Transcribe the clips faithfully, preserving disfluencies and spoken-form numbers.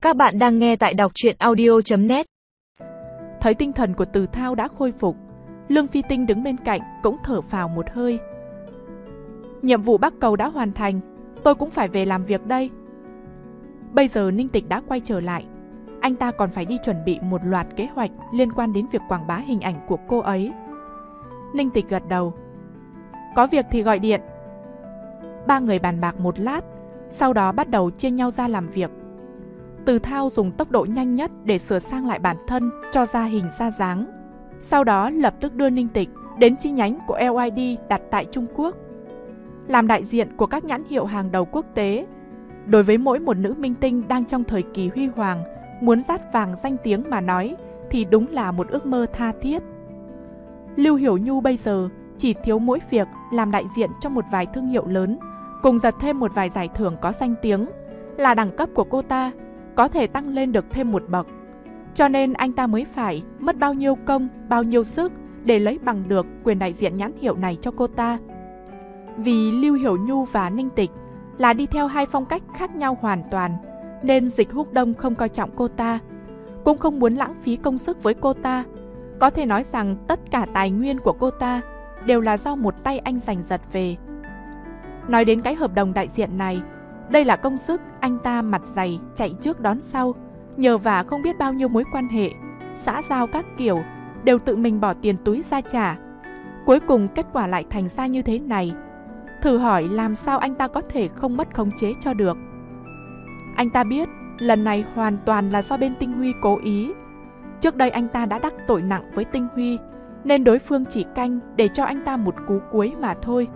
Các bạn đang nghe tại đọc truyện audio chấm net. Thấy tinh thần của Từ Thao đã khôi phục, Lương Phi Tinh đứng bên cạnh cũng thở phào một hơi. Nhiệm vụ Bắc Cầu đã hoàn thành, tôi cũng phải về làm việc đây. Bây giờ Ninh Tịch đã quay trở lại, anh ta còn phải đi chuẩn bị một loạt kế hoạch liên quan đến việc quảng bá hình ảnh của cô ấy. Ninh Tịch gật đầu. Có việc thì gọi điện. Ba người bàn bạc một lát, sau đó bắt đầu chia nhau ra làm việc. Từ Thao dùng tốc độ nhanh nhất để sửa sang lại bản thân cho ra hình ra dáng. Sau đó lập tức đưa Ninh Tịch đến chi nhánh của lờ i đê đặt tại Trung Quốc. Làm đại diện của các nhãn hiệu hàng đầu quốc tế, đối với mỗi một nữ minh tinh đang trong thời kỳ huy hoàng, muốn dát vàng danh tiếng mà nói thì đúng là một ước mơ tha thiết. Lưu Hiểu Nhu bây giờ chỉ thiếu mỗi việc làm đại diện cho một vài thương hiệu lớn, cùng giật thêm một vài giải thưởng có danh tiếng, là đẳng cấp của cô ta có thể tăng lên được thêm một bậc. Cho nên anh ta mới phải mất bao nhiêu công, bao nhiêu sức để lấy bằng được quyền đại diện nhãn hiệu này cho cô ta. Vì Lưu Hiểu Nhu và Ninh Tịch là đi theo hai phong cách khác nhau hoàn toàn, nên Dịch Húc Đông không coi trọng cô ta, cũng không muốn lãng phí công sức với cô ta. Có thể nói rằng tất cả tài nguyên của cô ta đều là do một tay anh giành giật về. Nói đến cái hợp đồng đại diện này, đây là công sức anh ta mặt dày chạy trước đón sau, nhờ vả không biết bao nhiêu mối quan hệ, xã giao các kiểu, đều tự mình bỏ tiền túi ra trả. Cuối cùng kết quả lại thành ra như thế này. Thử hỏi làm sao anh ta có thể không mất khống chế cho được. Anh ta biết lần này hoàn toàn là do bên Tinh Huy cố ý. Trước đây anh ta đã đắc tội nặng với Tinh Huy, nên đối phương chỉ canh để cho anh ta một cú cuối mà thôi.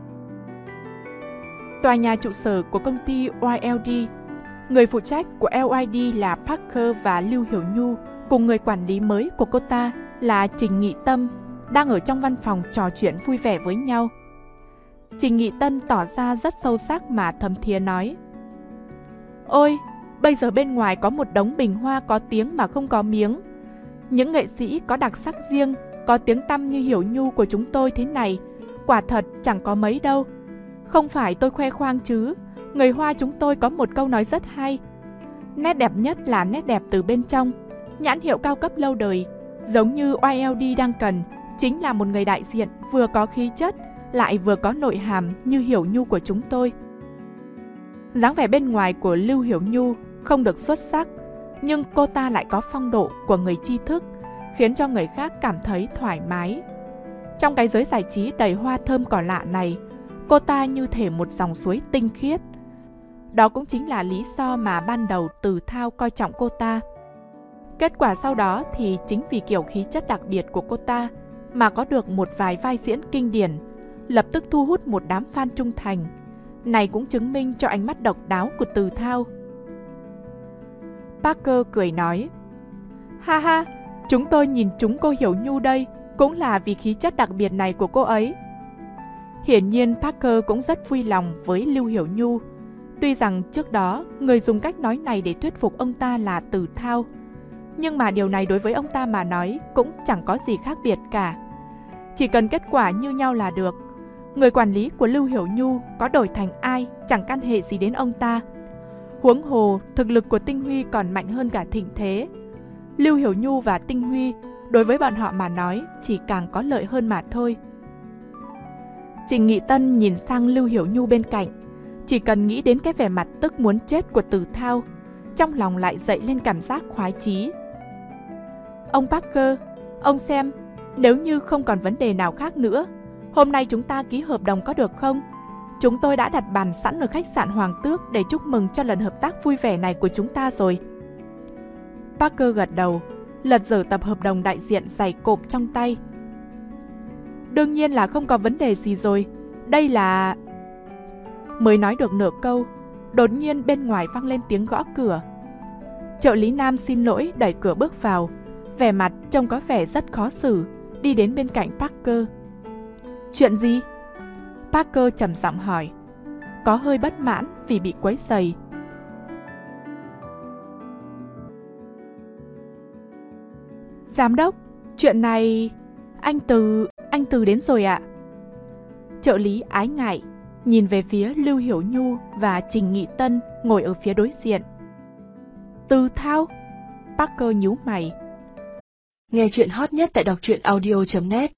Tòa nhà trụ sở của công ty i lờ đê, người phụ trách của lờ i đê là Parker và Lưu Hiểu Nhu, cùng người quản lý mới của cô ta là Trình Nghị Tâm, đang ở trong văn phòng trò chuyện vui vẻ với nhau. Trình Nghị Tân tỏ ra rất sâu sắc mà thầm thía nói: Ôi, bây giờ bên ngoài có một đống bình hoa có tiếng mà không có miếng. Những nghệ sĩ có đặc sắc riêng, có tiếng tăm như Hiểu Nhu của chúng tôi thế này, quả thật chẳng có mấy đâu. Không phải tôi khoe khoang chứ, người Hoa chúng tôi có một câu nói rất hay: nét đẹp nhất là nét đẹp từ bên trong. Nhãn hiệu cao cấp lâu đời, giống như i lờ đê đang cần, chính là một người đại diện vừa có khí chất, lại vừa có nội hàm như Hiểu Nhu của chúng tôi. Dáng vẻ bên ngoài của Lưu Hiểu Nhu không được xuất sắc, nhưng cô ta lại có phong độ của người tri thức, khiến cho người khác cảm thấy thoải mái. Trong cái giới giải trí đầy hoa thơm cỏ lạ này, cô ta như thể một dòng suối tinh khiết. Đó cũng chính là lý do mà ban đầu Từ Thao coi trọng cô ta. Kết quả sau đó thì chính vì kiểu khí chất đặc biệt của cô ta mà có được một vài vai diễn kinh điển, lập tức thu hút một đám fan trung thành. Này cũng chứng minh cho ánh mắt độc đáo của Từ Thao. Parker cười nói: Ha ha, chúng tôi nhìn trúng cô Hiểu Nhu đây cũng là vì khí chất đặc biệt này của cô ấy. Hiển nhiên Parker cũng rất vui lòng với Lưu Hiểu Nhu. Tuy rằng trước đó người dùng cách nói này để thuyết phục ông ta là Từ Thao, nhưng mà điều này đối với ông ta mà nói cũng chẳng có gì khác biệt cả. Chỉ cần kết quả như nhau là được. Người quản lý của Lưu Hiểu Nhu có đổi thành ai chẳng căn hệ gì đến ông ta. Huống hồ thực lực của Tinh Huy còn mạnh hơn cả Thịnh Thế. Lưu Hiểu Nhu và Tinh Huy đối với bọn họ mà nói chỉ càng có lợi hơn mà thôi. Trình Nghị Tân nhìn sang Lưu Hiểu Nhu bên cạnh, chỉ cần nghĩ đến cái vẻ mặt tức muốn chết của Từ Thao, trong lòng lại dậy lên cảm giác khoái chí. Ông Parker, ông xem, nếu như không còn vấn đề nào khác nữa, hôm nay chúng ta ký hợp đồng có được không? Chúng tôi đã đặt bàn sẵn ở khách sạn Hoàng Tước để chúc mừng cho lần hợp tác vui vẻ này của chúng ta rồi. Parker gật đầu, lật dở tập hợp đồng đại diện dày cộp trong tay. Đương nhiên là không có vấn đề gì rồi. Đây là... Mới nói được nửa câu, đột nhiên bên ngoài vang lên tiếng gõ cửa. Trợ lý nam xin lỗi đẩy cửa bước vào, vẻ mặt trông có vẻ rất khó xử, đi đến bên cạnh Parker. Chuyện gì? Parker trầm giọng hỏi, có hơi bất mãn vì bị quấy rầy. Giám đốc, chuyện này... Anh Từ... Anh Từ đến rồi ạ. Trợ lý ái ngại nhìn về phía Lưu Hiểu Nhu và Trình Nghị Tân ngồi ở phía đối diện. Từ Thao? Parker nhíu mày. Nghe chuyện hot nhất tại đọc truyện audio chấm net.